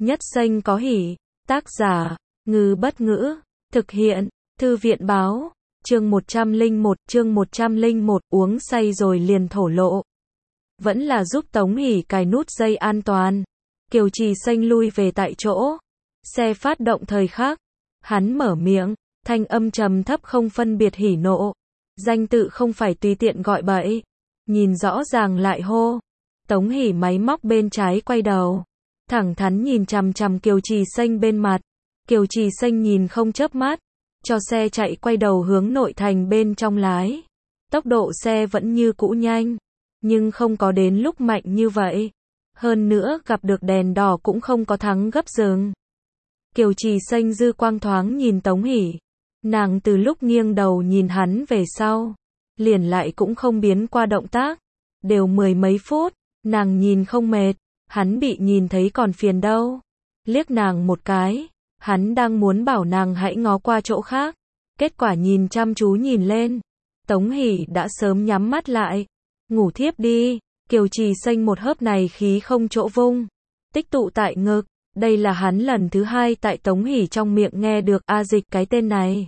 Nhất xanh có hỉ. Tác giả, Ngư Bất Ngữ. Thực hiện, Thư viện báo. Chương 101, uống say rồi liền thổ lộ. Vẫn là giúp Tống Hỷ cài nút dây an toàn. Kiều Trì Xanh lui về tại chỗ. Xe phát động thời khắc. Hắn mở miệng, thanh âm trầm thấp không phân biệt hỉ nộ. Danh tự không phải tùy tiện gọi bậy. Nhìn rõ ràng lại hô. Tống Hỷ máy móc bên trái quay đầu. Thẳng thắn nhìn chằm chằm Kiều Trì Xanh bên mặt. Kiều Trì Xanh nhìn không chớp mắt. Cho xe chạy quay đầu hướng nội thành bên trong lái. Tốc độ xe vẫn như cũ nhanh. Nhưng không có đến lúc mạnh như vậy. Hơn nữa gặp được đèn đỏ cũng không có thắng gấp dừng. Kiều Trì Xanh dư quang thoáng nhìn Tống Hỷ. Nàng từ lúc nghiêng đầu nhìn hắn về sau. Liền lại cũng không biến qua động tác. Đều 10 mấy phút. Nàng nhìn không mệt. Hắn bị nhìn thấy còn phiền đâu. Liếc nàng một cái. Hắn đang muốn bảo nàng hãy ngó qua chỗ khác. Kết quả nhìn chăm chú nhìn lên. Tống Hỷ đã sớm nhắm mắt lại. Ngủ thiếp đi. Kiều Trì Xanh một hớp này khí không chỗ vung. Tích tụ tại ngực. Đây là hắn lần thứ hai tại Tống Hỷ trong miệng nghe được A Dịch cái tên này.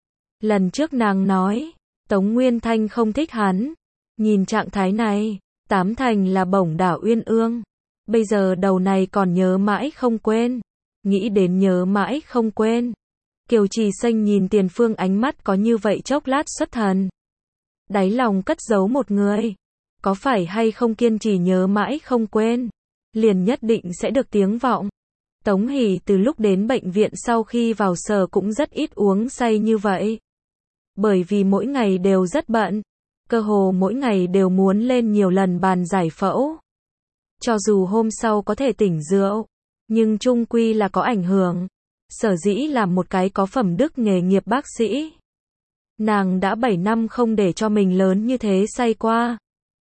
Lần trước nàng nói. Tống Nguyên Thanh không thích hắn. Nhìn trạng thái này. Tám thành là bổng đảo uyên ương. Bây giờ đầu này còn nhớ mãi không quên. Nghĩ đến nhớ mãi không quên. Kiều Trì Xanh nhìn Tiền Phương ánh mắt có như vậy chốc lát xuất thần. Đáy lòng cất giấu một người. Có phải hay không kiên trì nhớ mãi không quên. Liền nhất định sẽ được tiếng vọng. Tống Hỷ từ lúc đến bệnh viện sau khi vào sở cũng rất ít uống say như vậy. Bởi vì mỗi ngày đều rất bận. Cơ hồ mỗi ngày đều muốn lên nhiều lần bàn giải phẫu. Cho dù hôm sau có thể tỉnh rượu. Nhưng chung quy là có ảnh hưởng. Sở dĩ là một cái có phẩm đức nghề nghiệp bác sĩ. Nàng đã 7 năm không để cho mình lớn như thế say qua.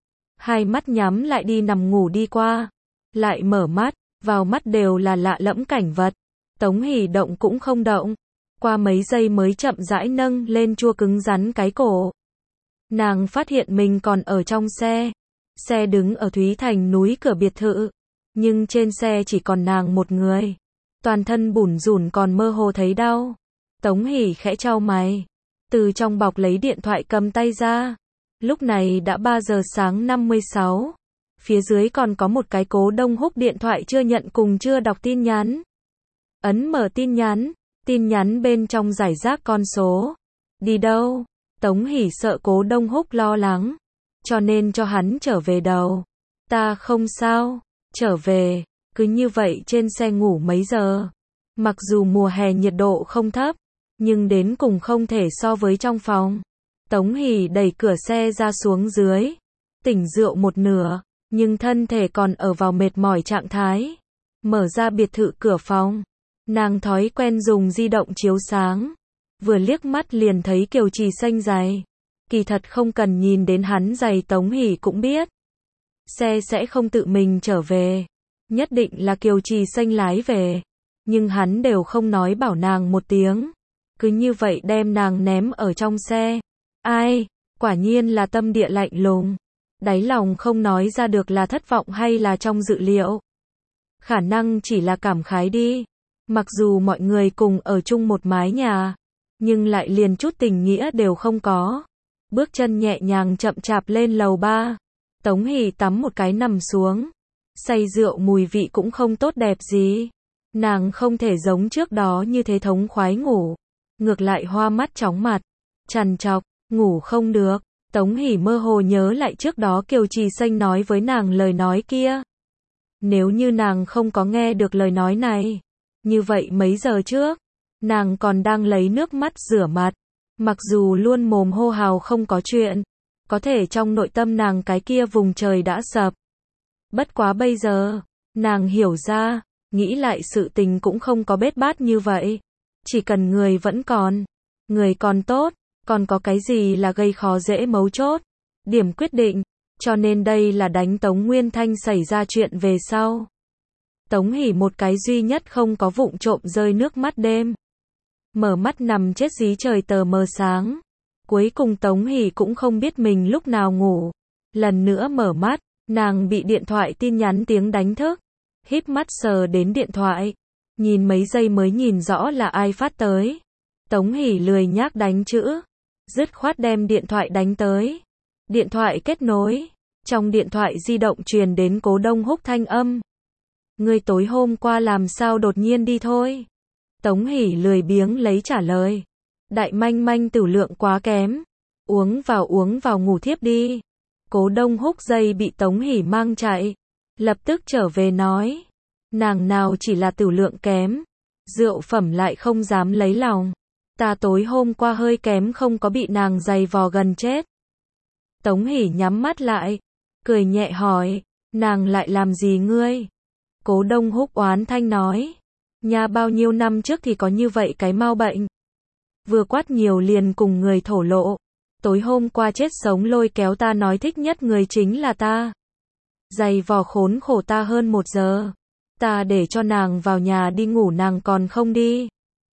Hai mắt nhắm lại đi nằm ngủ đi qua. Lại mở mắt, vào mắt đều là lạ lẫm cảnh vật. Tống Hỷ động cũng không động. Qua mấy giây mới chậm rãi nâng lên chua cứng rắn cái cổ. Nàng phát hiện mình còn ở trong xe. Xe đứng ở Thúy Thành núi cửa biệt thự. Nhưng trên xe chỉ còn nàng một người. Toàn thân bủn rủn còn mơ hồ thấy đau. Tống Hỷ khẽ chau mày. Từ trong bọc lấy điện thoại cầm tay ra. Lúc này đã 3 giờ sáng 56. Phía dưới còn có một cái Cố Đông Húc điện thoại chưa nhận cùng chưa đọc tin nhắn. Ấn mở tin nhắn bên trong giải rác con số. Đi đâu? Tống Hỷ sợ Cố Đông Húc lo lắng. Cho nên cho hắn trở về đầu. Ta không sao. Trở về. Cứ như vậy trên xe ngủ mấy giờ. Mặc dù mùa hè nhiệt độ không thấp. Nhưng đến cùng không thể so với trong phòng. Tống Hỷ đẩy cửa xe ra xuống dưới. Tỉnh rượu một nửa. Nhưng thân thể còn ở vào mệt mỏi trạng thái. Mở ra biệt thự cửa phòng. Nàng thói quen dùng di động chiếu sáng. Vừa liếc mắt liền thấy Kiều Trì Xanh giày. Kỳ thật không cần nhìn đến hắn giày Tống Hỷ cũng biết. Xe sẽ không tự mình trở về. Nhất định là Kiều Trì Xanh lái về. Nhưng hắn đều không nói bảo nàng một tiếng. Cứ như vậy đem nàng ném ở trong xe. Ai? Quả nhiên là tâm địa lạnh lùng. Đáy lòng không nói ra được là thất vọng hay là trong dự liệu. Khả năng chỉ là cảm khái đi. Mặc dù mọi người cùng ở chung một mái nhà. Nhưng lại liền chút tình nghĩa đều không có. Bước chân nhẹ nhàng chậm chạp lên lầu 3. Tống Hỷ tắm một cái nằm xuống. Say rượu mùi vị cũng không tốt đẹp gì. Nàng không thể giống trước đó như thế thống khoái ngủ. Ngược lại hoa mắt chóng mặt. Trằn trọc, ngủ không được. Tống Hỷ mơ hồ nhớ lại trước đó Kiều Trì Xanh nói với nàng lời nói kia. Nếu như nàng không có nghe được lời nói này. Như vậy mấy giờ trước. Nàng còn đang lấy nước mắt rửa mặt. Mặc dù luôn mồm hô hào không có chuyện. Có thể trong nội tâm nàng cái kia vùng trời đã sập. Bất quá bây giờ. Nàng hiểu ra. Nghĩ lại sự tình cũng không có bết bát như vậy. Chỉ cần người vẫn còn. Người còn tốt. Còn có cái gì là gây khó dễ mấu chốt. Điểm quyết định. Cho nên đây là đánh Tống Nguyên Thanh xảy ra chuyện về sau. Tống Hỷ một cái duy nhất không có vụng trộm rơi nước mắt đêm. Mở mắt nằm chết dí trời tờ mờ sáng. Cuối cùng Tống Hỷ cũng không biết mình lúc nào ngủ. Lần nữa mở mắt, nàng bị điện thoại tin nhắn tiếng đánh thức. Híp mắt sờ đến điện thoại, Nhìn mấy giây mới nhìn rõ là ai phát tới. Tống Hỷ lười nhác đánh chữ, dứt khoát đem điện thoại đánh tới. Điện thoại kết nối, trong điện thoại di động truyền đến Cố Đông Húc thanh âm. Ngươi tối hôm qua làm sao đột nhiên đi thôi? Tống Hỷ lười biếng lấy trả lời. Đại manh manh tửu lượng quá kém. Uống vào ngủ thiếp đi. Cố Đông Húc dây bị Tống Hỷ mang chạy. Lập tức trở về nói. Nàng nào chỉ là tửu lượng kém. Rượu phẩm lại không dám lấy lòng. Ta tối hôm qua hơi kém không có bị nàng giày vò gần chết. Tống Hỷ nhắm mắt lại. Cười nhẹ hỏi. Nàng lại làm gì ngươi? Cố Đông Húc oán thanh nói. Nhà bao nhiêu năm trước thì có như vậy cái mau bệnh. Vừa quát nhiều liền cùng người thổ lộ. Tối hôm qua chết sống lôi kéo ta nói thích nhất người chính là ta. Giày vò khốn khổ ta hơn 1 giờ. Ta để cho nàng vào nhà đi ngủ nàng còn không đi.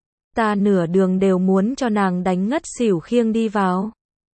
Ta nửa đường đều muốn cho nàng đánh ngất xỉu khiêng đi vào.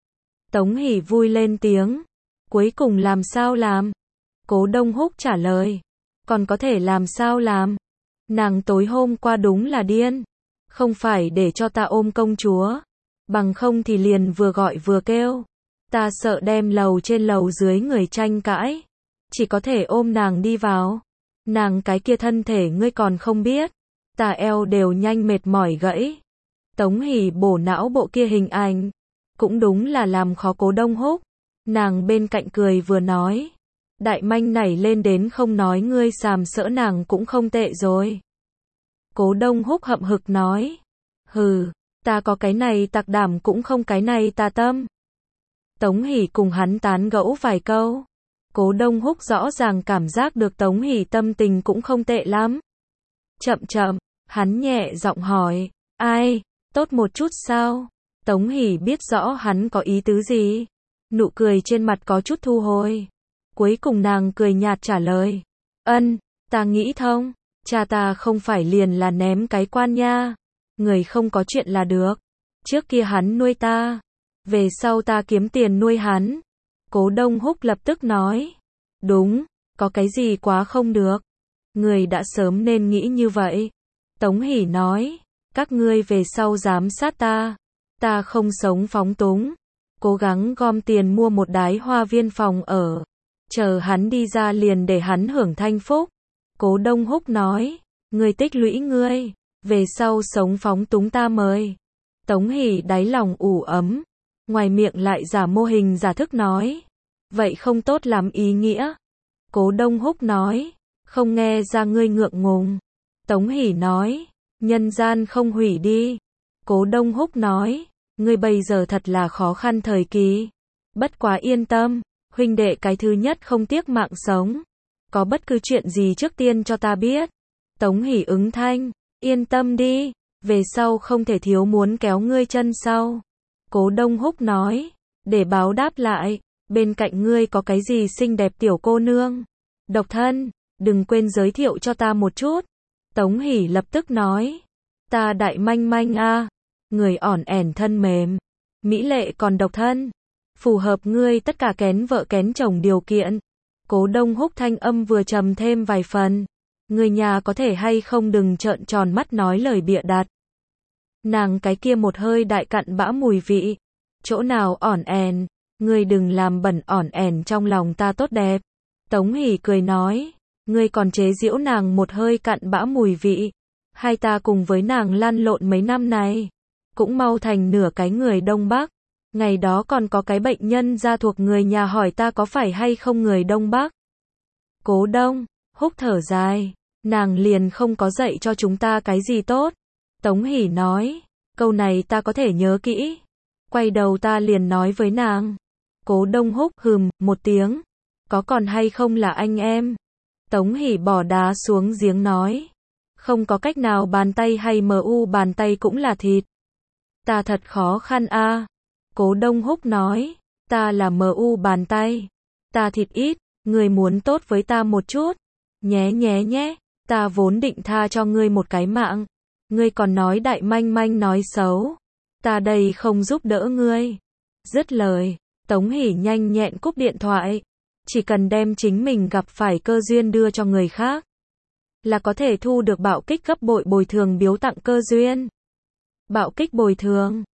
Tống Hỷ vui lên tiếng. Cuối cùng làm sao làm? Cố Đông Húc trả lời. Còn có thể làm sao làm? Nàng tối hôm qua đúng là điên. Không phải để cho ta ôm công chúa. Bằng không thì liền vừa gọi vừa kêu. Ta sợ đem lầu trên lầu dưới người tranh cãi. Chỉ có thể ôm nàng đi vào. Nàng cái kia thân thể ngươi còn không biết. Ta eo đều nhanh mệt mỏi gãy. Tống Hỷ bổ não bộ kia hình ảnh. Cũng đúng là làm khó Cố Đông Húc. Nàng bên cạnh cười vừa nói. Đại manh nảy lên đến không nói ngươi sàm sỡ nàng cũng không tệ rồi. Cố Đông Húc hậm hực nói. Hừ, ta có cái này tặc đảm cũng không cái này tà tâm. Tống Hỷ cùng hắn tán gẫu vài câu. Cố Đông Húc rõ ràng cảm giác được Tống Hỷ tâm tình cũng không tệ lắm. Chậm, hắn nhẹ giọng hỏi. Ai, tốt một chút sao? Tống Hỷ biết rõ hắn có ý tứ gì. Nụ cười trên mặt có chút thu hồi. Cuối cùng nàng cười nhạt trả lời. Ta nghĩ thông. Cha ta không phải liền là ném cái quan nha. Người không có chuyện là được. Trước kia hắn nuôi ta. Về sau ta kiếm tiền nuôi hắn. Cố Đông Húc lập tức nói. Đúng, có cái gì quá không được. Người đã sớm nên nghĩ như vậy. Tống Hỷ nói. Các ngươi về sau giám sát ta. Ta không sống phóng túng. Cố gắng gom tiền mua một đái hoa viên phòng ở. Chờ hắn đi ra liền để hắn hưởng thanh phúc. Cố Đông Húc nói. Ngươi tích lũy ngươi. Về sau sống phóng túng ta mời. Tống Hỷ đáy lòng ủ ấm. Ngoài miệng lại giả mô hình giả thức nói. Vậy không tốt lắm ý nghĩa. Cố Đông Húc nói. Không nghe ra ngươi ngượng ngùng. Tống Hỷ nói. Nhân gian không hủy đi. Cố Đông Húc nói. Ngươi bây giờ thật là khó khăn thời kỳ. Bất quá yên tâm. Huynh đệ cái thứ nhất không tiếc mạng sống. Có bất cứ chuyện gì trước tiên cho ta biết. Tống Hỷ ứng thanh. Yên tâm đi. Về sau không thể thiếu muốn kéo ngươi chân sau. Cố Đông Húc nói. Để báo đáp lại. Bên cạnh ngươi có cái gì xinh đẹp tiểu cô nương? Độc thân. Đừng quên giới thiệu cho ta một chút. Tống Hỷ lập tức nói. Ta đại manh manh a. Người ỏn ẻn thân mềm. Mỹ lệ còn độc thân. Phù hợp ngươi tất cả kén vợ kén chồng điều kiện. Cố Đông Húc thanh âm vừa trầm thêm vài phần. Người nhà có thể hay không đừng trợn tròn mắt nói lời bịa đặt. Nàng cái kia một hơi đại cặn bã mùi vị. Chỗ nào ỏn ẻn. Ngươi đừng làm bẩn ỏn ẻn trong lòng ta tốt đẹp. Tống Hỷ cười nói. Ngươi còn chế giễu nàng một hơi cặn bã mùi vị. Hai ta cùng với nàng lăn lộn mấy năm này. Cũng mau thành nửa cái người Đông Bắc. Ngày đó còn có cái bệnh nhân gia thuộc người nhà hỏi ta có phải hay không người Đông Bắc. Cố Đông Húc thở dài. Nàng liền không có dạy cho chúng ta cái gì tốt. Tống Hỷ nói. Câu này ta có thể nhớ kỹ. Quay đầu ta liền nói với nàng. Cố Đông Húc hừm một tiếng. Có còn hay không là anh em? Tống Hỷ bỏ đá xuống giếng nói. Không có cách nào bàn tay hay mu bàn tay cũng là thịt. Ta thật khó khăn a. Cố Đông Húc nói. Ta là mu bàn tay. Ta thịt ít. Người muốn tốt với ta một chút. Nhé. Ta vốn định tha cho ngươi một cái mạng. Ngươi còn nói đại manh manh nói xấu. Ta đây không giúp đỡ ngươi. Dứt lời. Tống Hỷ nhanh nhẹn cúp điện thoại. Chỉ cần đem chính mình gặp phải cơ duyên đưa cho người khác là có thể thu được bạo kích gấp bội bồi thường biếu tặng cơ duyên. Bạo kích bồi thường